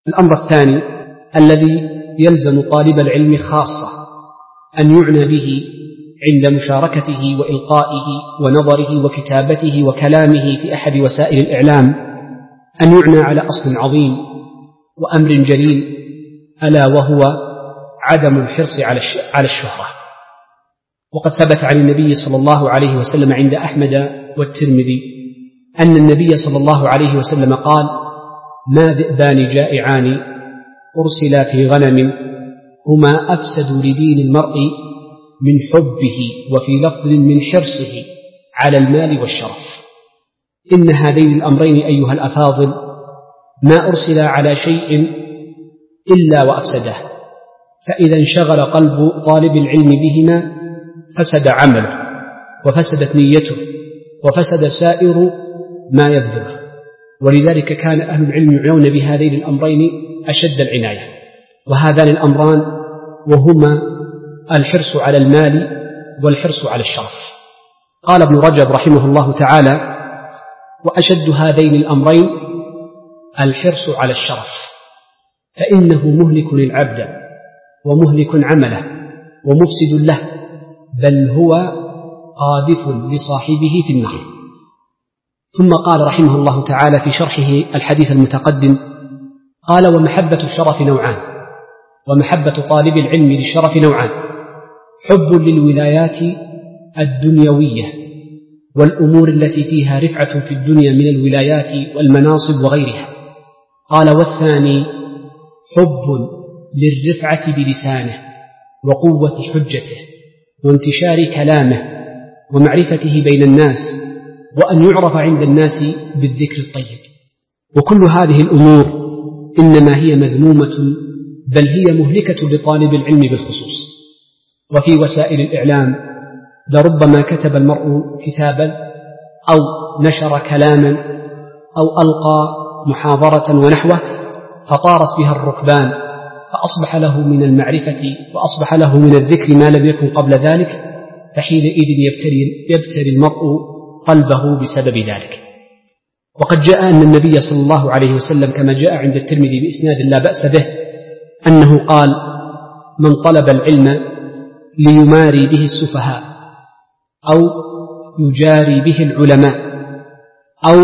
الأمر الثاني الذي يلزم طالب العلم خاصة أن يعنى به عند مشاركته وإلقائه ونظره وكتابته وكلامه في أحد وسائل الإعلام أن يعنى على أصل عظيم وأمر جليل، ألا وهو عدم الحرص على الشهرة. وقد ثبت عن النبي صلى الله عليه وسلم عند أحمد والترمذي أن النبي صلى الله عليه وسلم قال: ما ذئبان جائعان أرسلا في غنم هما أفسد لدين المرء من حبه وفي لفظ من حرصه على المال والشرف. إن هذين الأمرين أيها الأفاضل ما أرسل على شيء إلا وأفسده، فإذا انشغل قلب طالب العلم بهما فسد عمله وفسدت نيته وفسد سائر ما يبذله. ولذلك كان أهل العلم يعنون بهذين الأمرين أشد العناية، وهذان الأمران وهما الحرص على المال والحرص على الشرف. قال ابن رجب رحمه الله تعالى: وأشد هذين الأمرين الحرص على الشرف، فإنه مهلك للعبد ومهلك عمله ومفسد له، بل هو قاذف لصاحبه في النار. ثم قال رحمه الله تعالى في شرحه الحديث المتقدم قال: ومحبة الشرف نوعان، ومحبة طالب العلم للشرف نوعان: حب للولايات الدنيوية والأمور التي فيها رفعة في الدنيا من الولايات والمناصب وغيرها. قال: والثاني حب للرفعة بلسانه وقوة حجته وانتشار كلامه ومعرفته بين الناس، وأن يعرف عند الناس بالذكر الطيب. وكل هذه الأمور إنما هي مذمومة، بل هي مهلكة لطالب العلم بالخصوص. وفي وسائل الإعلام لربما كتب المرء كتابا أو نشر كلاما أو ألقى محاضرة ونحوه فطارت بها الركبان، فأصبح له من المعرفة وأصبح له من الذكر ما لم يكن قبل ذلك، فحينئذ يبتلي المرء قلبه بسبب ذلك. وقد جاء أن النبي صلى الله عليه وسلم كما جاء عند الترمذي بإسناد لا بأس به أنه قال: من طلب العلم ليماري به السفهاء أو يجاري به العلماء أو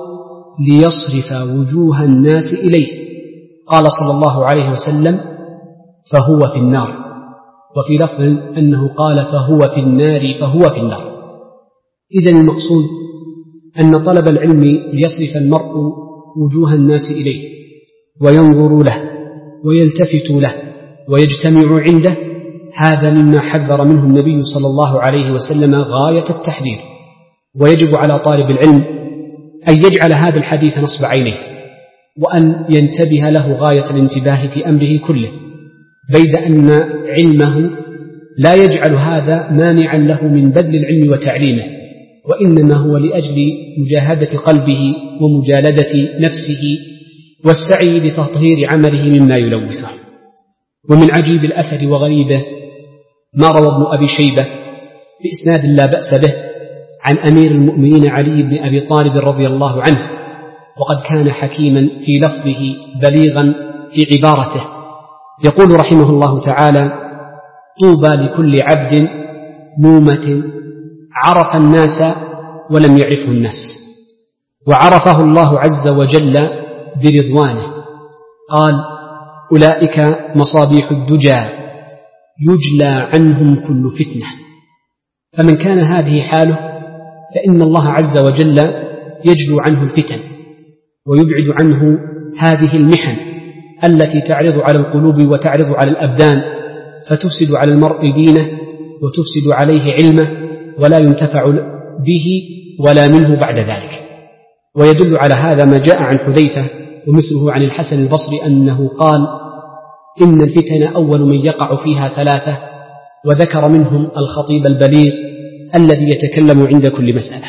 ليصرف وجوه الناس إليه، قال صلى الله عليه وسلم: فهو في النار. وفي لفظ أنه قال: فهو في النار فهو في النار. إذن المقصود أن طلب العلم ليصرف المرء وجوه الناس إليه وينظروا له ويلتفتوا له ويجتمعوا عنده، هذا مما حذر منه النبي صلى الله عليه وسلم غاية التحذير. ويجب على طالب العلم أن يجعل هذا الحديث نصب عينيه، وأن ينتبه له غاية الانتباه في أمره كله، بيد أن علمه لا يجعل هذا مانعا له من بذل العلم وتعليمه، وإنما هو لأجل مجاهدة قلبه ومجالدة نفسه والسعي لتطهير عمله مما يلوثه. ومن عجيب الأثر وغريبه ما روى ابن أبي شيبة بإسناد لا بأس به عن أمير المؤمنين علي بن أبي طالب رضي الله عنه، وقد كان حكيما في لفظه بليغا في عبارته. يقول رحمه الله تعالى: طوبى لكل عبد نومة عرف الناس ولم يعرفه الناس، وعرفه الله عز وجل برضوانه. قال: أولئك مصابيح الدجى يجلى عنهم كل فتنة. فمن كان هذه حاله فإن الله عز وجل يجلو عنه الفتن ويبعد عنه هذه المحن التي تعرض على القلوب وتعرض على الأبدان، فتفسد على المرء دينه وتفسد عليه علمه، ولا ينتفع به ولا منه بعد ذلك. ويدل على هذا ما جاء عن حذيفة ومثله عن الحسن البصري أنه قال: إن الفتن أول من يقع فيها ثلاثة، وذكر منهم الخطيب البليغ الذي يتكلم عند كل مسألة.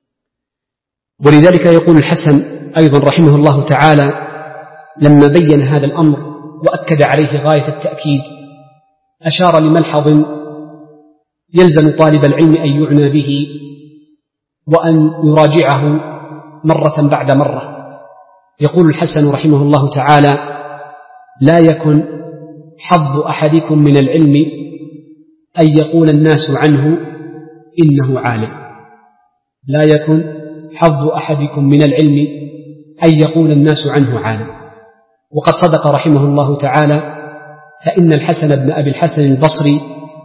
ولذلك يقول الحسن أيضا رحمه الله تعالى لما بين هذا الأمر وأكد عليه غاية التأكيد، أشار لملحظ يلزم طالب العلم أن يعنى به وأن يراجعه مرة بعد مرة. يقول الحسن رحمه الله تعالى: لا يكن حظ أحدكم من العلم أن يقول الناس عنه إنه عالم. لا يكن حظ أحدكم من العلم أن يقول الناس عنه عالم. وقد صدق رحمه الله تعالى، فإن الحسن بن أبي الحسن البصري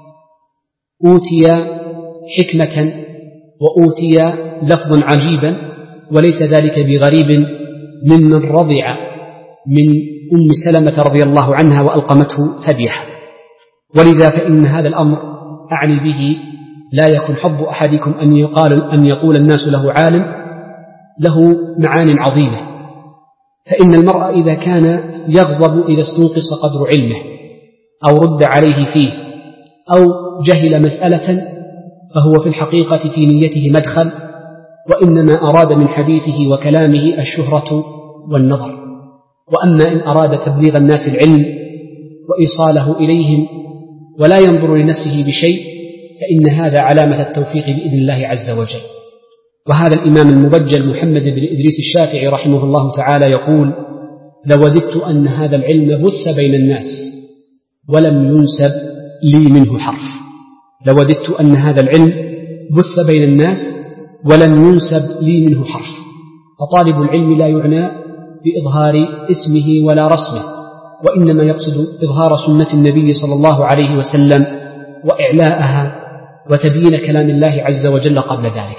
أوتي حكمة وأوتي لفظا عجيبا، وليس ذلك بغريب ممن رضع من أم سلمة رضي الله عنها وألقمته ثديها. ولذا فإن هذا الأمر أعني به لا يكن حظ أحدكم أن يقول الناس له عالم له معان عظيمة. فإن المرء إذا كان يغضب إذا استنقص قدر علمه أو رد عليه فيه أو جهل مسألة، فهو في الحقيقة في نيته مدخل، وإنما أراد من حديثه وكلامه الشهرة والنظر. وأما إن أراد تبليغ الناس العلم وإيصاله إليهم ولا ينظر لنفسه بشيء، فإن هذا علامة التوفيق بإذن الله عز وجل. وهذا الإمام المبجل محمد بن إدريس الشافعي رحمه الله تعالى يقول: لوددت أن هذا العلم بث بين الناس ولم ينسب لي منه حرف. لوددت أن هذا العلم بث بين الناس ولم ينسب لي منه حرف. فطالب العلم لا يعنى بإظهار اسمه ولا رسمه، وإنما يقصد إظهار سنة النبي صلى الله عليه وسلم وإعلاءها وتبيين كلام الله عز وجل قبل ذلك.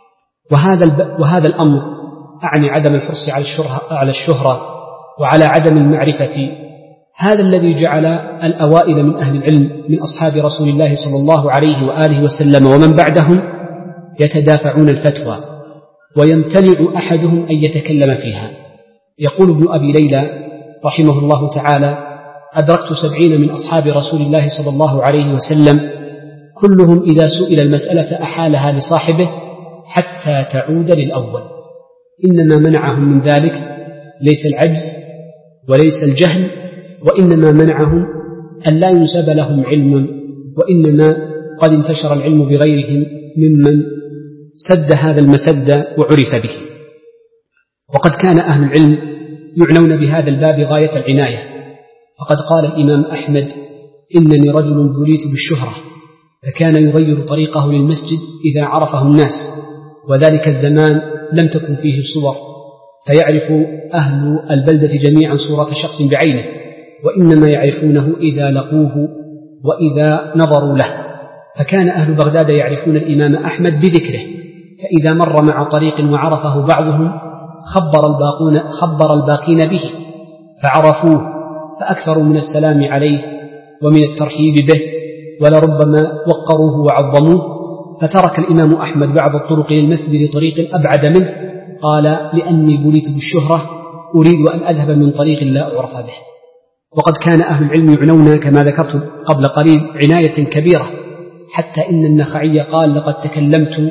وهذا الأمر أعني عدم الحرص على الشهرة وعلى عدم المعرفة. هذا الذي جعل الأوائل من أهل العلم من أصحاب رسول الله صلى الله عليه وآله وسلم ومن بعدهم يتدافعون الفتوى، ويمتنع أحدهم أن يتكلم فيها. يقول ابن أبي ليلى رحمه الله تعالى: أدركت 70 من أصحاب رسول الله صلى الله عليه وسلم كلهم إذا سئل المسألة أحالها لصاحبه حتى تعود للأول. إنما منعهم من ذلك ليس العجز وليس الجهل، وإنما منعهم أن لا ينسب لهم علم، وإنما قد انتشر العلم بغيرهم ممن سد هذا المسد وعرف به. وقد كان أهل العلم يعنون بهذا الباب غاية العناية. فقد قال الإمام أحمد: إنني رجل بليت بالشهرة، فكان يغير طريقه للمسجد إذا عرفه الناس، وذلك الزمان لم تكن فيه صور فيعرف أهل البلدة جميعا صورة شخص بعينه، وإنما يعرفونه إذا لقوه وإذا نظروا له. فكان أهل بغداد يعرفون الإمام أحمد بذكره، فإذا مر مع طريق وعرفه بعضهم خبر الباقين به فعرفوه، فأكثروا من السلام عليه ومن الترحيب به، ولربما وقروه وعظموه. فترك الإمام أحمد بعض الطرق للمسجد لطريق أبعد منه، قال: لأني بليت بالشهرة أريد أن أذهب من طريق لا أعرف به. وقد كان أهل العلم يعنون كما ذكرت قبل قليل عناية كبيرة، حتى إن النخعي قال: لقد تكلمت،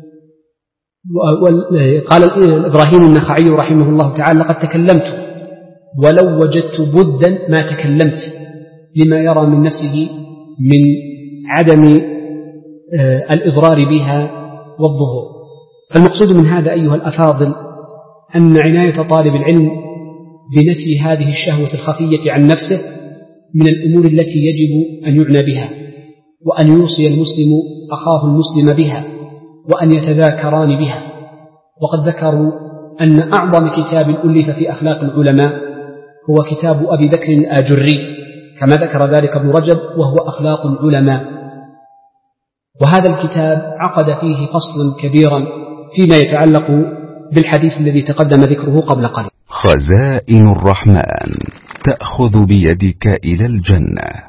قال إبراهيم النخعي رحمه الله تعالى: لقد تكلمت ولو وجدت بدا ما تكلمت، لما يرى من نفسه من عدم الإضرار بها والظهور. فالمقصود من هذا أيها الأفاضل أن عناية طالب العلم بنفي هذه الشهوة الخفية عن نفسه من الأمور التي يجب أن يعنى بها، وأن يوصي المسلم أخاه المسلم بها، وأن يتذاكران بها. وقد ذكروا أن أعظم كتاب ألف في أخلاق العلماء هو كتاب أبي بكر الآجري، كما ذكر ذلك ابن رجب، وهو أخلاق العلماء. وهذا الكتاب عقد فيه فصلا كبيرا فيما يتعلق بالحديث الذي تقدم ذكره قبل قليل. خزائن الرحمن تأخذ بيدك إلى الجنة.